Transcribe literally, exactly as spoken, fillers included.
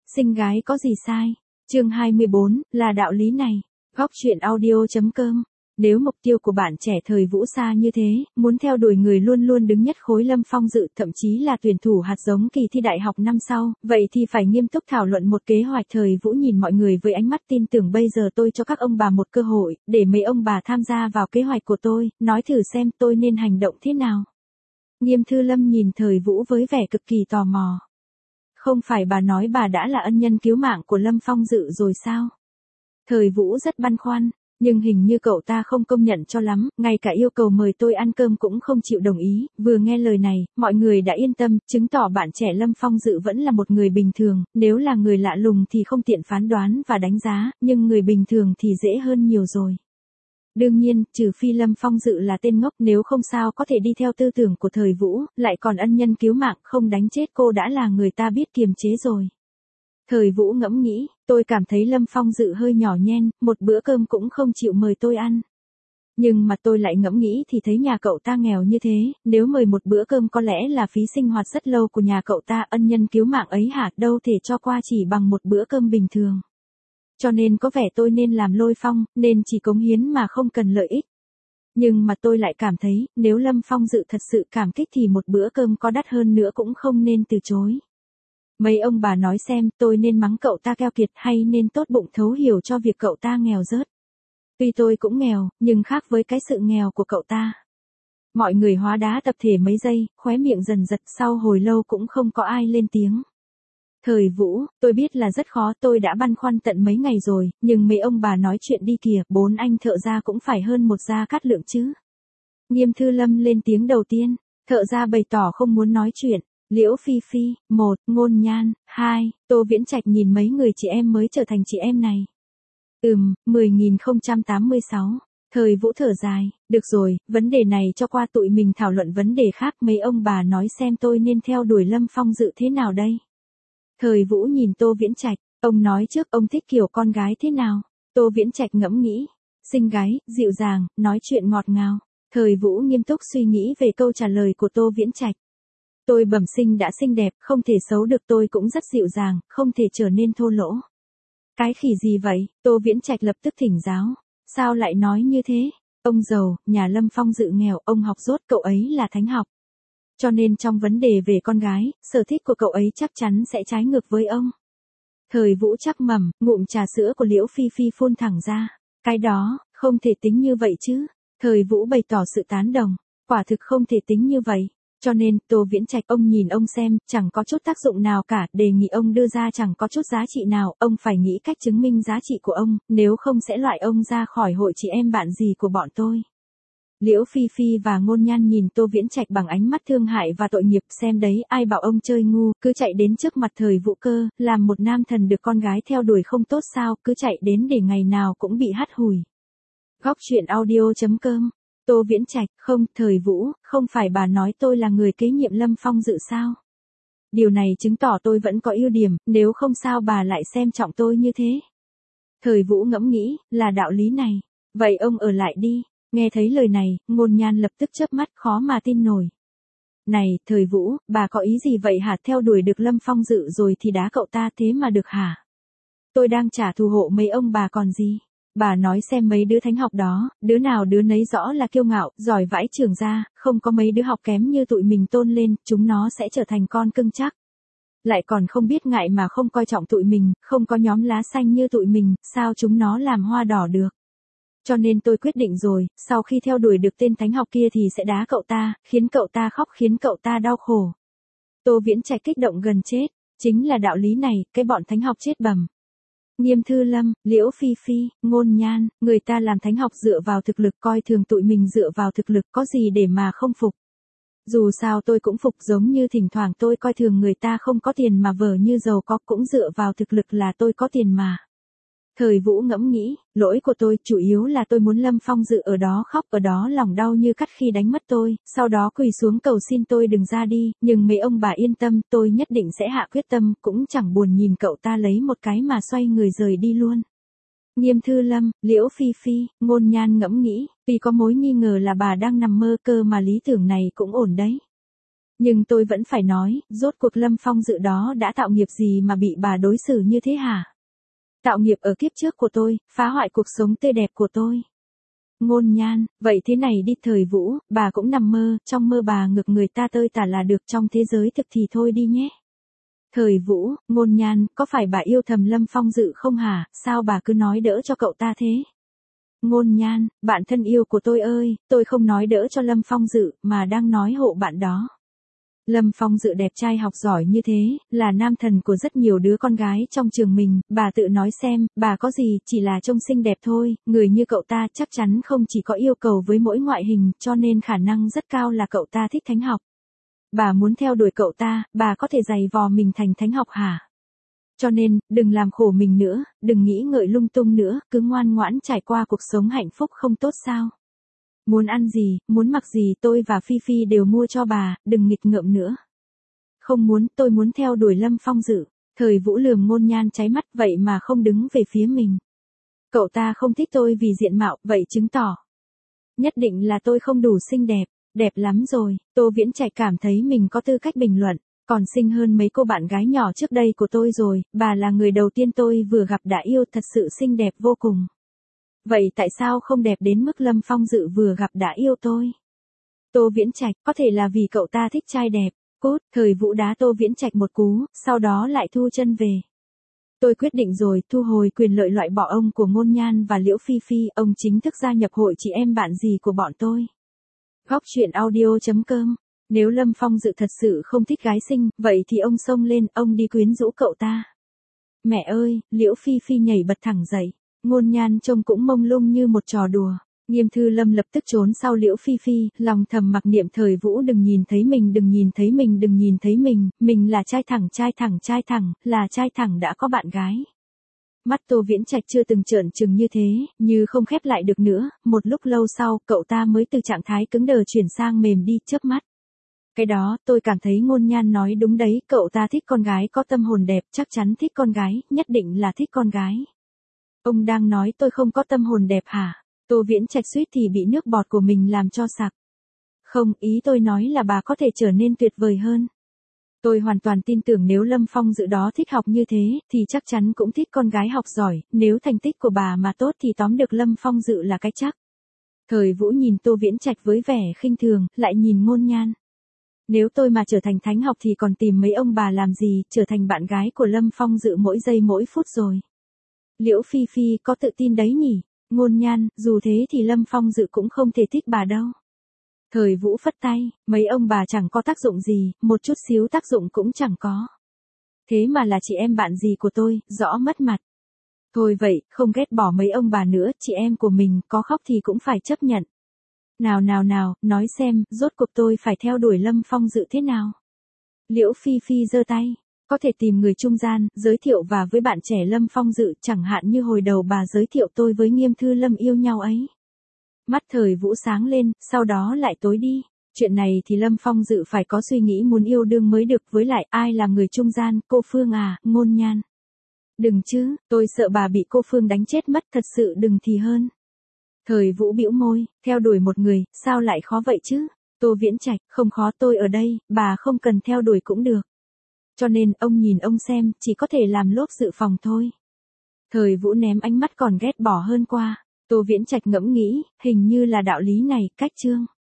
Xinh gái có gì sai? Chương hai mươi bốn, là đạo lý này. Góc truyện audio.com. Nếu mục tiêu của bạn trẻ thời Vũ xa như thế, muốn theo đuổi người luôn luôn đứng nhất khối Lâm Phong Dự, thậm chí là tuyển thủ hạt giống kỳ thi đại học năm sau, vậy thì phải nghiêm túc thảo luận một kế hoạch. Thời Vũ nhìn mọi người với ánh mắt tin tưởng, bây giờ tôi cho các ông bà một cơ hội, để mấy ông bà tham gia vào kế hoạch của tôi, nói thử xem tôi nên hành động thế nào. Nghiêm Thư Lâm nhìn Thời Vũ với vẻ cực kỳ tò mò. Không phải bà nói bà đã là ân nhân cứu mạng của Lâm Phong Dự rồi sao? Thời Vũ rất băn khoăn, nhưng hình như cậu ta không công nhận cho lắm, ngay cả yêu cầu mời tôi ăn cơm cũng không chịu đồng ý. Vừa nghe lời này, mọi người đã yên tâm, chứng tỏ bạn trẻ Lâm Phong Dự vẫn là một người bình thường, nếu là người lạ lùng thì không tiện phán đoán và đánh giá, nhưng người bình thường thì dễ hơn nhiều rồi. Đương nhiên, trừ phi Lâm Phong Dự là tên ngốc, nếu không sao có thể đi theo tư tưởng của Thời Vũ, lại còn ân nhân cứu mạng, không đánh chết cô đã là người ta biết kiềm chế rồi. Thời Vũ ngẫm nghĩ, tôi cảm thấy Lâm Phong Dự hơi nhỏ nhen, một bữa cơm cũng không chịu mời tôi ăn. Nhưng mà tôi lại ngẫm nghĩ thì thấy nhà cậu ta nghèo như thế, nếu mời một bữa cơm có lẽ là phí sinh hoạt rất lâu của nhà cậu ta, ân nhân cứu mạng ấy hả, đâu thể cho qua chỉ bằng một bữa cơm bình thường. Cho nên có vẻ tôi nên làm Lôi Phong, nên chỉ cống hiến mà không cần lợi ích. Nhưng mà tôi lại cảm thấy, nếu Lâm Phong Dự thật sự cảm kích thì một bữa cơm có đắt hơn nữa cũng không nên từ chối. Mấy ông bà nói xem, tôi nên mắng cậu ta keo kiệt hay nên tốt bụng thấu hiểu cho việc cậu ta nghèo rớt. Tuy tôi cũng nghèo, nhưng khác với cái sự nghèo của cậu ta. Mọi người hóa đá tập thể mấy giây, khóe miệng dần giật, sau hồi lâu cũng không có ai lên tiếng. Thời Vũ, tôi biết là rất khó, tôi đã băn khoăn tận mấy ngày rồi, nhưng mấy ông bà nói chuyện đi kìa, bốn anh thợ gia cũng phải hơn một Gia Cát Lượng chứ. Nghiêm Thư Lâm lên tiếng đầu tiên, thợ gia bày tỏ không muốn nói chuyện. Liễu Phi Phi, một, Ngôn Nhan, hai, Tô Viễn Trạch nhìn mấy người chị em mới trở thành chị em này. Ừm, mười nghìn không trăm tám mươi sáu. Thời Vũ thở dài, được rồi, vấn đề này cho qua, tụi mình thảo luận vấn đề khác. Mấy ông bà nói xem tôi nên theo đuổi Lâm Phong Dự thế nào đây? Thời Vũ nhìn Tô Viễn Trạch, ông nói trước ông thích kiểu con gái thế nào? Tô Viễn Trạch ngẫm nghĩ, xinh gái, dịu dàng, nói chuyện ngọt ngào. Thời Vũ nghiêm túc suy nghĩ về câu trả lời của Tô Viễn Trạch. Tôi bẩm sinh đã xinh đẹp, không thể xấu được, tôi cũng rất dịu dàng, không thể trở nên thô lỗ. Cái khỉ gì vậy? Tô Viễn Trạch lập tức thỉnh giáo. Sao lại nói như thế? Ông giàu, nhà Lâm Phong Dự nghèo, ông học dốt, cậu ấy là thánh học. Cho nên trong vấn đề về con gái, sở thích của cậu ấy chắc chắn sẽ trái ngược với ông. Thời Vũ chắc mẩm, ngụm trà sữa của Liễu Phi Phi phun thẳng ra. Cái đó, không thể tính như vậy chứ. Thời Vũ bày tỏ sự tán đồng. Quả thực không thể tính như vậy. Cho nên, Tô Viễn Trạch, ông nhìn ông xem, chẳng có chút tác dụng nào cả, đề nghị ông đưa ra chẳng có chút giá trị nào, ông phải nghĩ cách chứng minh giá trị của ông, nếu không sẽ loại ông ra khỏi hội chị em bạn gì của bọn tôi. Liễu Phi Phi và Ngôn Nhan nhìn Tô Viễn Trạch bằng ánh mắt thương hại và tội nghiệp, xem đấy, ai bảo ông chơi ngu, cứ chạy đến trước mặt Thời Vũ cơ, làm một nam thần được con gái theo đuổi không tốt sao, cứ chạy đến để ngày nào cũng bị hắt hủi. Góc truyện audio.com. Tô Viễn Trạch, không, Thời Vũ, không phải bà nói tôi là người kế nhiệm Lâm Phong Dự sao? Điều này chứng tỏ tôi vẫn có ưu điểm, nếu không sao bà lại xem trọng tôi như thế? Thời Vũ ngẫm nghĩ, là đạo lý này. Vậy ông ở lại đi. Nghe thấy lời này, Ngôn Nhan lập tức chớp mắt, khó mà tin nổi. Này, Thời Vũ, bà có ý gì vậy hả? Theo đuổi được Lâm Phong Dự rồi thì đá cậu ta thế mà được hả? Tôi đang trả thù hộ mấy ông bà còn gì? Bà nói xem mấy đứa thánh học đó, đứa nào đứa nấy rõ là kiêu ngạo, giỏi vãi trưởng ra, không có mấy đứa học kém như tụi mình tôn lên, chúng nó sẽ trở thành con cưng chắc. Lại còn không biết ngại mà không coi trọng tụi mình, không có nhóm lá xanh như tụi mình, sao chúng nó làm hoa đỏ được. Cho nên tôi quyết định rồi, sau khi theo đuổi được tên thánh học kia thì sẽ đá cậu ta, khiến cậu ta khóc, khiến cậu ta đau khổ. Tô Viễn Trạch kích động gần chết, chính là đạo lý này, cái bọn thánh học chết bầm. Nghiêm Thư Lâm, Liễu Phi Phi, Ngôn Nhan, người ta làm thánh học dựa vào thực lực, coi thường tụi mình dựa vào thực lực, có gì để mà không phục. Dù sao tôi cũng phục, giống như thỉnh thoảng tôi coi thường người ta không có tiền mà vờ như giàu có, cũng dựa vào thực lực là tôi có tiền mà. Thời Vũ ngẫm nghĩ, lỗi của tôi, chủ yếu là tôi muốn Lâm Phong Dự ở đó khóc, ở đó lòng đau như cắt khi đánh mất tôi, sau đó quỳ xuống cầu xin tôi đừng ra đi, nhưng mấy ông bà yên tâm, tôi nhất định sẽ hạ quyết tâm, cũng chẳng buồn nhìn cậu ta lấy một cái mà xoay người rời đi luôn. Nghiêm Thư Lâm, Liễu Phi Phi, Ngôn Nhan ngẫm nghĩ, vì có mối nghi ngờ là bà đang nằm mơ cơ mà lý tưởng này cũng ổn đấy. Nhưng tôi vẫn phải nói, rốt cuộc Lâm Phong Dự đó đã tạo nghiệp gì mà bị bà đối xử như thế hả? Tạo nghiệp ở kiếp trước của tôi, phá hoại cuộc sống tươi đẹp của tôi. Ngôn Nhan, vậy thế này đi Thời Vũ, bà cũng nằm mơ, trong mơ bà ngược người ta tơi tả là được, trong thế giới thực thì thôi đi nhé. Thời Vũ, Ngôn Nhan, có phải bà yêu thầm Lâm Phong Dự không hả, sao bà cứ nói đỡ cho cậu ta thế? Ngôn Nhan, bạn thân yêu của tôi ơi, tôi không nói đỡ cho Lâm Phong Dự, mà đang nói hộ bạn đó. Lâm Phong Dự đẹp trai học giỏi như thế, là nam thần của rất nhiều đứa con gái trong trường mình, bà tự nói xem, bà có gì, chỉ là trông xinh đẹp thôi, người như cậu ta chắc chắn không chỉ có yêu cầu với mỗi ngoại hình, cho nên khả năng rất cao là cậu ta thích thánh học. Bà muốn theo đuổi cậu ta, bà có thể giày vò mình thành thánh học hả? Cho nên, đừng làm khổ mình nữa, đừng nghĩ ngợi lung tung nữa, cứ ngoan ngoãn trải qua cuộc sống hạnh phúc không tốt sao? Muốn ăn gì, muốn mặc gì tôi và Phi Phi đều mua cho bà, đừng nghịch ngợm nữa. Không muốn, tôi muốn theo đuổi Lâm Phong Dự. Thời Vũ lườm Ngôn Nhan cháy mắt vậy mà không đứng về phía mình. Cậu ta không thích tôi vì diện mạo, vậy chứng tỏ. Nhất định là tôi không đủ xinh đẹp, đẹp lắm rồi, Tô Viễn Trạch cảm thấy mình có tư cách bình luận, còn xinh hơn mấy cô bạn gái nhỏ trước đây của tôi rồi, bà là người đầu tiên tôi vừa gặp đã yêu thật sự xinh đẹp vô cùng. Vậy tại sao không đẹp đến mức Lâm Phong Dự vừa gặp đã yêu tôi? Tô Viễn Trạch, có thể là vì cậu ta thích trai đẹp. Cút, Thời Vũ đá Tô Viễn Trạch một cú, sau đó lại thu chân về. Tôi quyết định rồi, thu hồi quyền lợi loại bỏ ông của Ngôn Nhan và Liễu Phi Phi, ông chính thức gia nhập hội chị em bạn gì của bọn tôi. Góc truyện audio chấm com. Nếu Lâm Phong Dự thật sự không thích gái xinh, vậy thì ông xông lên, ông đi quyến rũ cậu ta. Mẹ ơi, Liễu Phi Phi nhảy bật thẳng dậy. Ngôn Nhan trông cũng mông lung như một trò đùa. Nghiêm Thư Lâm lập tức trốn sau Liễu Phi Phi, lòng thầm mặc niệm Thời Vũ đừng nhìn thấy mình, đừng nhìn thấy mình, đừng nhìn thấy mình, mình là trai thẳng, trai thẳng, trai thẳng, là trai thẳng đã có bạn gái. Mắt Tô Viễn Trạch chưa từng trợn trừng như thế, như không khép lại được nữa, một lúc lâu sau, cậu ta mới từ trạng thái cứng đờ chuyển sang mềm đi, chớp mắt. Cái đó, tôi cảm thấy Ngôn Nhan nói đúng đấy, cậu ta thích con gái có tâm hồn đẹp, chắc chắn thích con gái, nhất định là thích con gái. Ông đang nói tôi không có tâm hồn đẹp hả? Tô Viễn Trạch suýt thì bị nước bọt của mình làm cho sặc. Không, ý tôi nói là bà có thể trở nên tuyệt vời hơn. Tôi hoàn toàn tin tưởng nếu Lâm Phong Dự đó thích học như thế, thì chắc chắn cũng thích con gái học giỏi, nếu thành tích của bà mà tốt thì tóm được Lâm Phong Dự là cái chắc. Thời Vũ nhìn Tô Viễn Trạch với vẻ khinh thường, lại nhìn Ngôn Nhan. Nếu tôi mà trở thành thánh học thì còn tìm mấy ông bà làm gì, trở thành bạn gái của Lâm Phong Dự mỗi giây mỗi phút rồi. Liễu Phi Phi có tự tin đấy nhỉ? Ngôn Nhan, dù thế thì Lâm Phong Dự cũng không thể thích bà đâu. Thời Vũ phất tay, mấy ông bà chẳng có tác dụng gì, một chút xíu tác dụng cũng chẳng có. Thế mà là chị em bạn gì của tôi, rõ mất mặt. Thôi vậy, không ghét bỏ mấy ông bà nữa, chị em của mình, có khóc thì cũng phải chấp nhận. Nào nào nào, nói xem, rốt cuộc tôi phải theo đuổi Lâm Phong Dự thế nào? Liễu Phi Phi giơ tay. Có thể tìm người trung gian, giới thiệu và với bạn trẻ Lâm Phong Dự, chẳng hạn như hồi đầu bà giới thiệu tôi với Nghiêm Thư Lâm yêu nhau ấy. Mắt Thời Vũ sáng lên, sau đó lại tối đi. Chuyện này thì Lâm Phong Dự phải có suy nghĩ muốn yêu đương mới được, với lại ai làm người trung gian, cô Phương à, Ngôn Nhan. Đừng chứ, tôi sợ bà bị cô Phương đánh chết mất, thật sự đừng thì hơn. Thời Vũ bĩu môi, theo đuổi một người, sao lại khó vậy chứ? Tô Viễn Trạch, không khó, tôi ở đây, bà không cần theo đuổi cũng được. Cho nên, ông nhìn ông xem, chỉ có thể làm lốp dự phòng thôi. Thời Vũ ném ánh mắt còn ghét bỏ hơn qua. Tô Viễn Trạch ngẫm nghĩ, hình như là đạo lý này, cách chương.